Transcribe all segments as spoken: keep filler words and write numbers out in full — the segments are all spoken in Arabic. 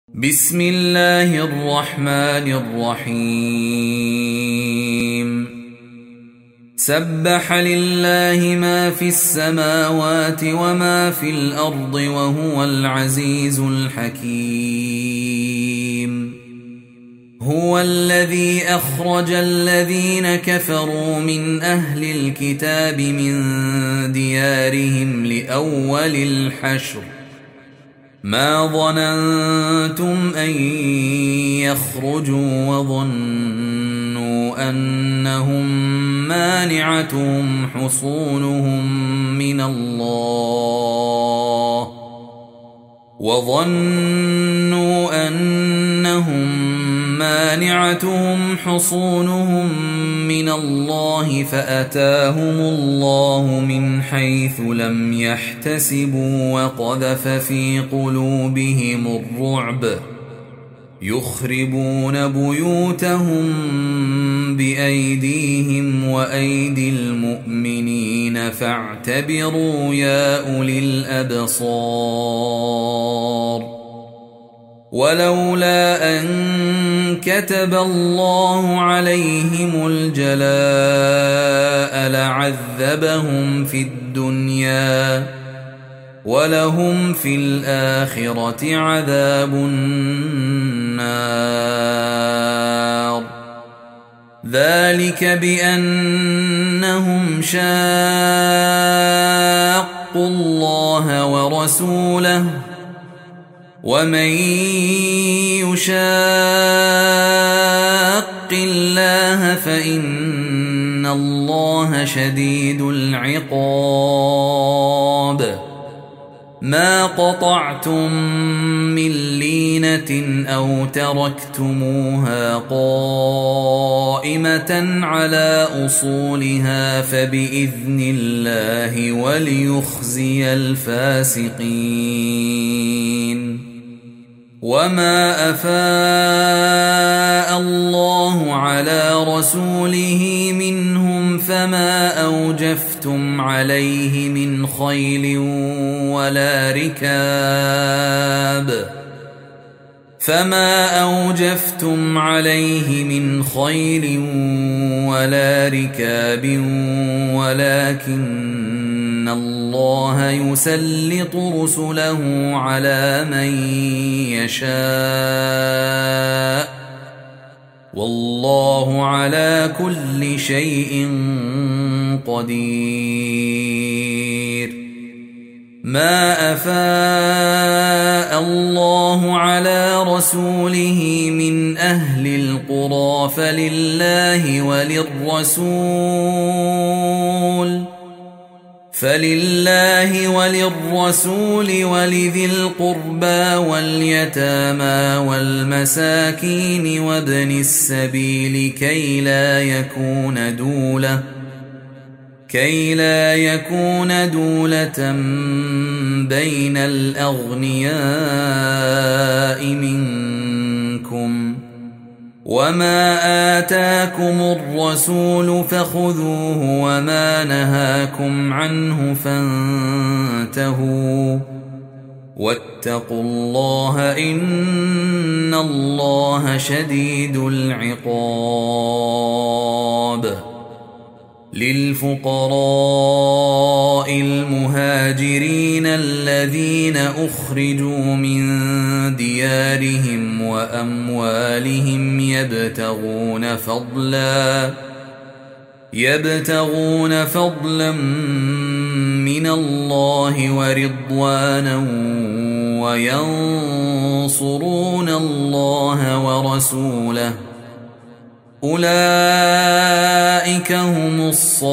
بسم الله الرحمن الرحيم سبح لله ما في السماوات وما في الأرض وهو العزيز الحكيم هو الذي أخرج الذين كفروا من أهل الكتاب من ديارهم لأول الحشر ما ظننتم أن يخرجوا وظنوا أنهم مانعتهم حصونهم من الله وظنوا أنهم مانعتهم حصونهم من الله فأتاهم الله من حيث لم يحتسبوا وقذف في قلوبهم الرعب يخربون بيوتهم بأيديهم وأيدي المؤمنين فاعتبروا يا أولي الأبصار ولولا أن كتب الله عليهم الجلاء لعذبهم في الدنيا ولهم في الآخرة عذاب النار ذلك بأنهم شاقوا الله ورسوله ومن يشاق الله فإن الله شديد العقاب ما قطعتم من لينة أو تركتموها قائمة على أصولها فبإذن الله وليخزي الفاسقين وما أفاء الله على رسوله منهم فما أوجفتم عليه من خيل ولا ركاب فما أوجفتم عليه من خيل ولا ركاب ولكن الله يسلط رسله على من يشاء والله على كل شيء قدير ما أفاء الله على رسوله من أهل القرى فلله وللرسول فلله وللرسول ولذي القربى واليتامى والمساكين وابن السبيل كي لا يكون دولة كي لا يكون دولة بين الأغنياء منكم وما آتاكم الرسول فخذوه وما نهاكم عنه فانتهوا واتقوا الله إن الله شديد العقاب للفقراء المهاجرين الذين أخرجوا من ديارهم وأموالهم يبتغون فضلا يبتغون فضلا من الله ورضوانا وينصرون الله ورسوله أولئك هم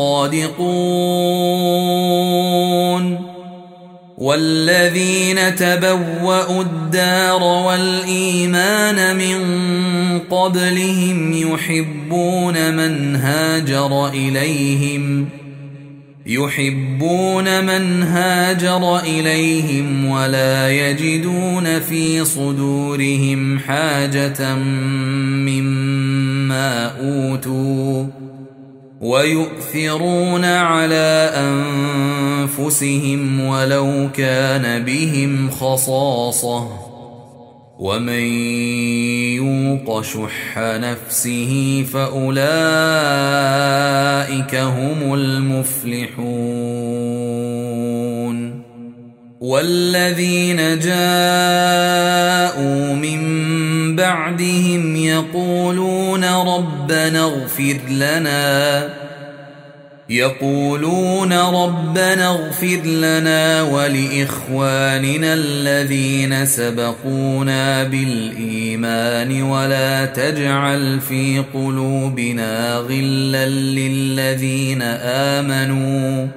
الصادقون والذين تبوأوا الدار والإيمان من قبلهم يحبون من هاجر إليهم يحبون من هاجر إليهم ولا يجدون في صدورهم حاجة مما أوتوا ويؤثرون على أنفسهم ولو كان بهم خصاصة ومن يوق شح نفسه فأولئك هم المفلحون والذين جاءوا من بعدهم يقولون ربنا اغفر لنا يقولون ربنا اغفر لنا ولإخواننا الذين سبقونا بالإيمان ولا تجعل في قلوبنا غلا للذين آمنوا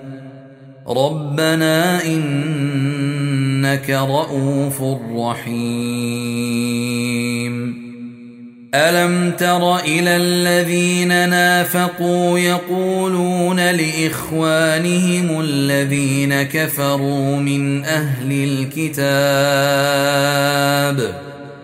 ربنا إنك رؤوف رحيم ألم تر إلى الذين نافقوا يقولون لإخوانهم الذين كفروا من أهل الكتاب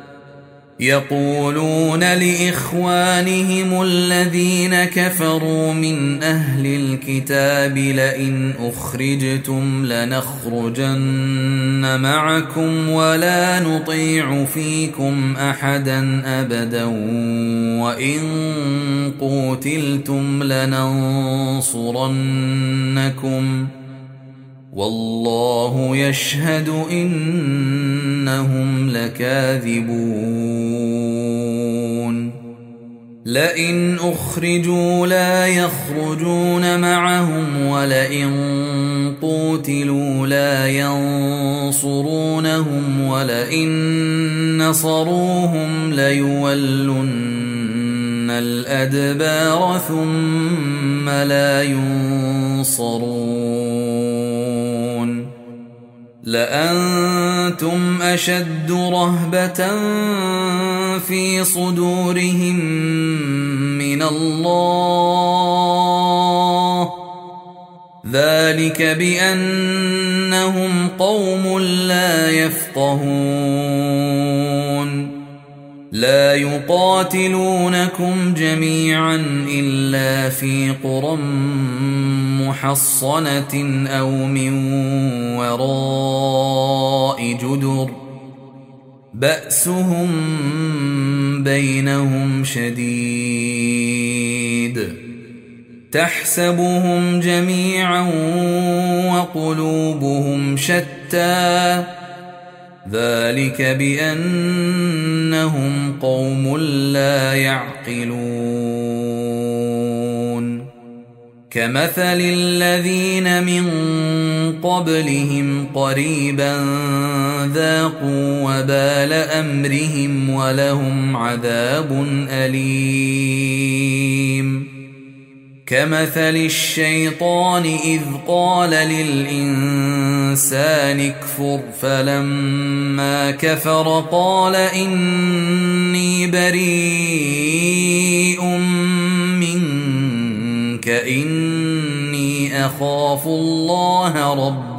يقولون لإخوانهم الذين كفروا من أهل الكتاب لئن أخرجتم لنخرجن معكم ولا نطيع فيكم أحدا أبدا وإن قوتلتم لننصرنكم والله يشهد إنهم لكاذبون لئن أخرجوا لا يخرجون معهم ولئن قوتلوا لا ينصرونهم ولئن نصروهم ليولن الأدبار ثم لا ينصرون لأنتم أشد رهبة في صدورهم من الله ذلك بأنهم قوم لا يفقهون لا يقاتلونكم جميعا إلا في قرى محصنة أو من وراء جدر بأسهم بينهم شديد تحسبهم جميعا وقلوبهم شتى ذلك بأنهم قوم لا يعقلون كمثل الذين من قبلهم قريبا ذاقوا وبال أمرهم ولهم عذاب أليم كمثل الشيطان إذ قال للإنسان اكفر فلما كفر قال إني بريء منك إني أخاف الله رب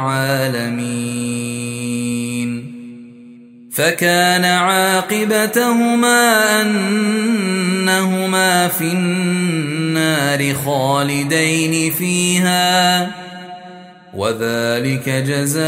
العالمين فكان عاقبتهما أنهما في النار خالدين فيها وذلك جزاء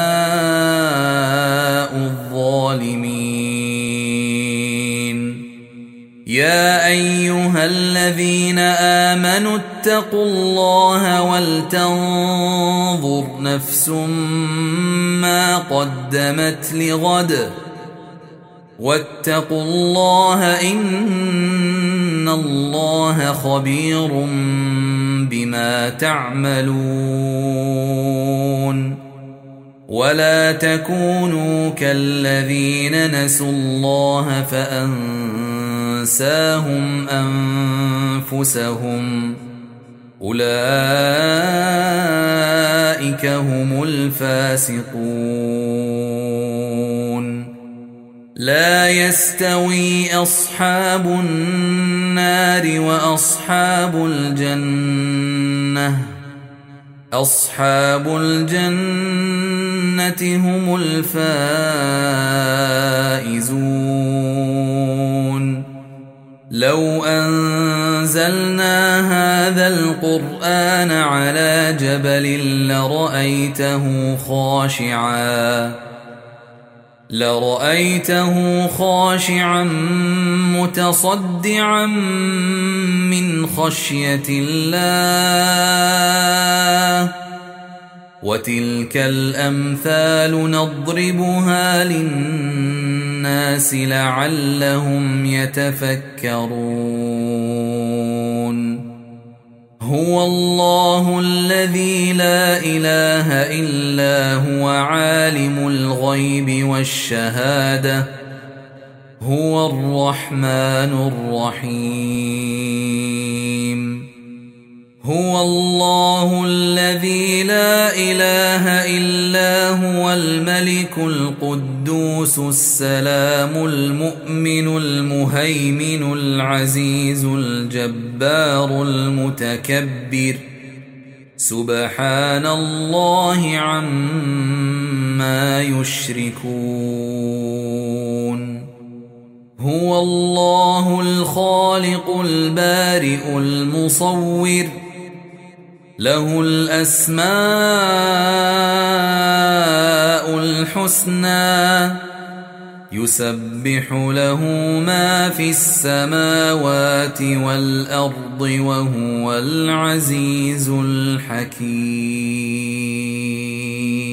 الظالمين يا أيها الذين آمنوا اتقوا الله ولتنظر نفس ما قدمت لغد واتقوا الله إن الله خبير بما تعملون ولا تكونوا كالذين نسوا الله فأنساهم أنفسهم أولئك هم الفاسقون لا يستوي أصحاب النار وأصحاب الجنة أصحاب الجنة هم الفائزون لو أنزلنا هذا القرآن على جبل لرأيته خاشعاً لرأيته خاشعا متصدعا من خشية الله وتلك الأمثال نضربها للناس لعلهم يتفكرون هو الله الذي لا إله إلا هو عالم الغيب والشهادة هو الرحمن الرحيم هو الله الذي لا إله إلا هو الملك القدوس السلام المؤمن المهيمن العزيز الجبار المتكبر سبحان الله عما يشركون هو الله الخالق البارئ المصور له الأسماء الحسنى يسبح له ما في السماوات والأرض وهو العزيز الحكيم.